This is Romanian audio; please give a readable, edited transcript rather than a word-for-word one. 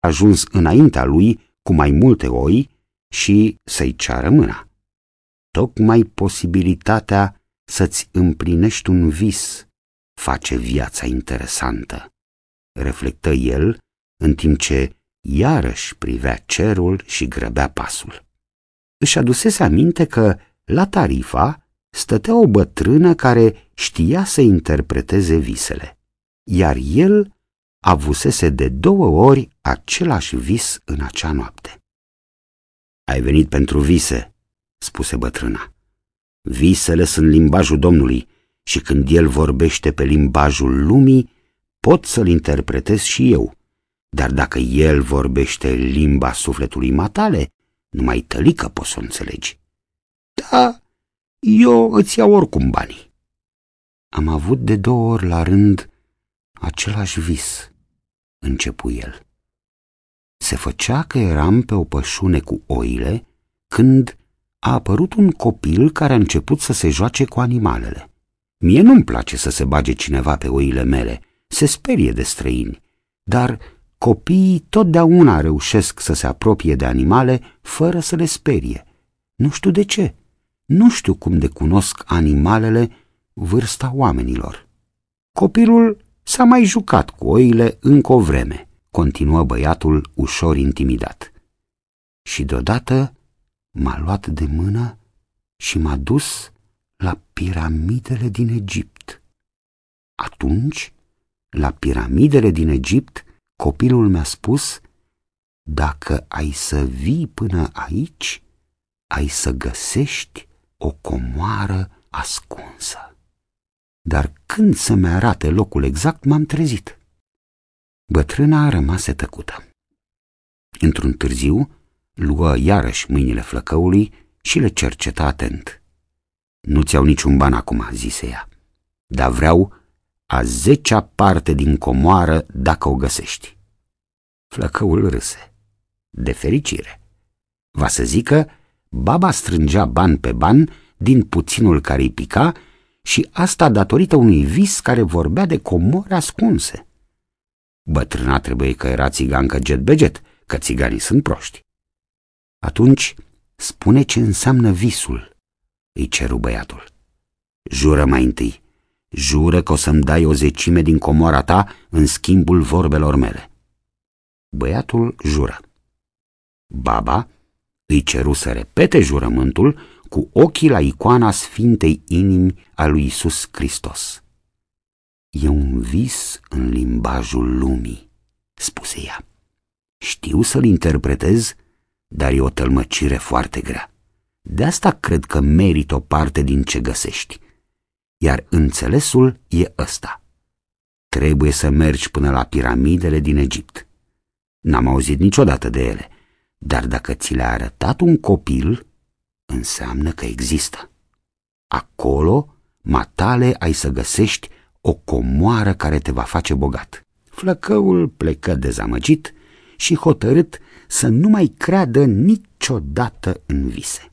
ajuns înaintea lui cu mai multe oi și să-i ceară mâna. Tocmai posibilitatea să-ți împlinești un vis face viața interesantă, reflectă el, în timp ce iarăși privea cerul și grăbea pasul. Își adusese aminte că la Tarifa stătea o bătrână care știa să interpreteze visele, iar el avusese de 2 ori același vis în acea noapte. Ai venit pentru vise, spuse bătrâna. Visele sunt limbajul Domnului și când El vorbește pe limbajul lumii, pot să-l interpretez și eu. Dar dacă El vorbește limba sufletului matale, numai tălică poți să o înțelegi. Da, eu îți iau oricum banii. Am avut de 2 ori la rând același vis, începu el. Se făcea că eram pe o pășune cu oile când a apărut un copil care a început să se joace cu animalele. Mie nu-mi place să se bage cineva pe oile mele, se sperie de străini, dar copiii totdeauna reușesc să se apropie de animale fără să le sperie. Nu știu de ce, nu știu cum de cunosc animalele vârsta oamenilor. Copilul s-a mai jucat cu oile încă o vreme, continuă băiatul ușor intimidat. Și deodată m-a luat de mână și m-a dus la piramidele din Egipt. Atunci, la piramidele din Egipt, copilul mi-a spus: dacă ai să vii până aici, ai să găsești o comoară ascunsă. Dar când să-mi arate locul exact, m-am trezit. Bătrâna rămase tăcută. Într-un târziu, luă iarăși mâinile flăcăului și le cerceta atent. Nu-ți iau niciun ban acum, zise ea, dar vreau a 10-a parte din comoară dacă o găsești. Flăcăul râse. De fericire. Va să zică, baba strângea ban pe ban din puținul care îi pica și asta datorită unui vis care vorbea de comori ascunse. Bătrâna trebuie că era țigancă jet-beget, că țiganii sunt proști. Atunci spune ce înseamnă visul, îi ceru băiatul. Jură mai întâi, jură că o să-mi dai o 10-ime din comoara ta în schimbul vorbelor mele. Băiatul jură. Baba îi ceru să repete jurământul cu ochii la icoana Sfintei Inimi a lui Iisus Hristos. E un vis în limbajul lumii, spuse ea. Știu să-l interpretez, dar e o tălmăcire foarte grea. De asta cred că merit o parte din ce găsești. Iar înțelesul e ăsta. Trebuie să mergi până la piramidele din Egipt. N-am auzit niciodată de ele, dar dacă ți le-a arătat un copil, înseamnă că există. Acolo, matale, ai să găsești o comoară care te va face bogat. Flăcăul plecă dezamăgit și hotărât să nu mai creadă niciodată în vise.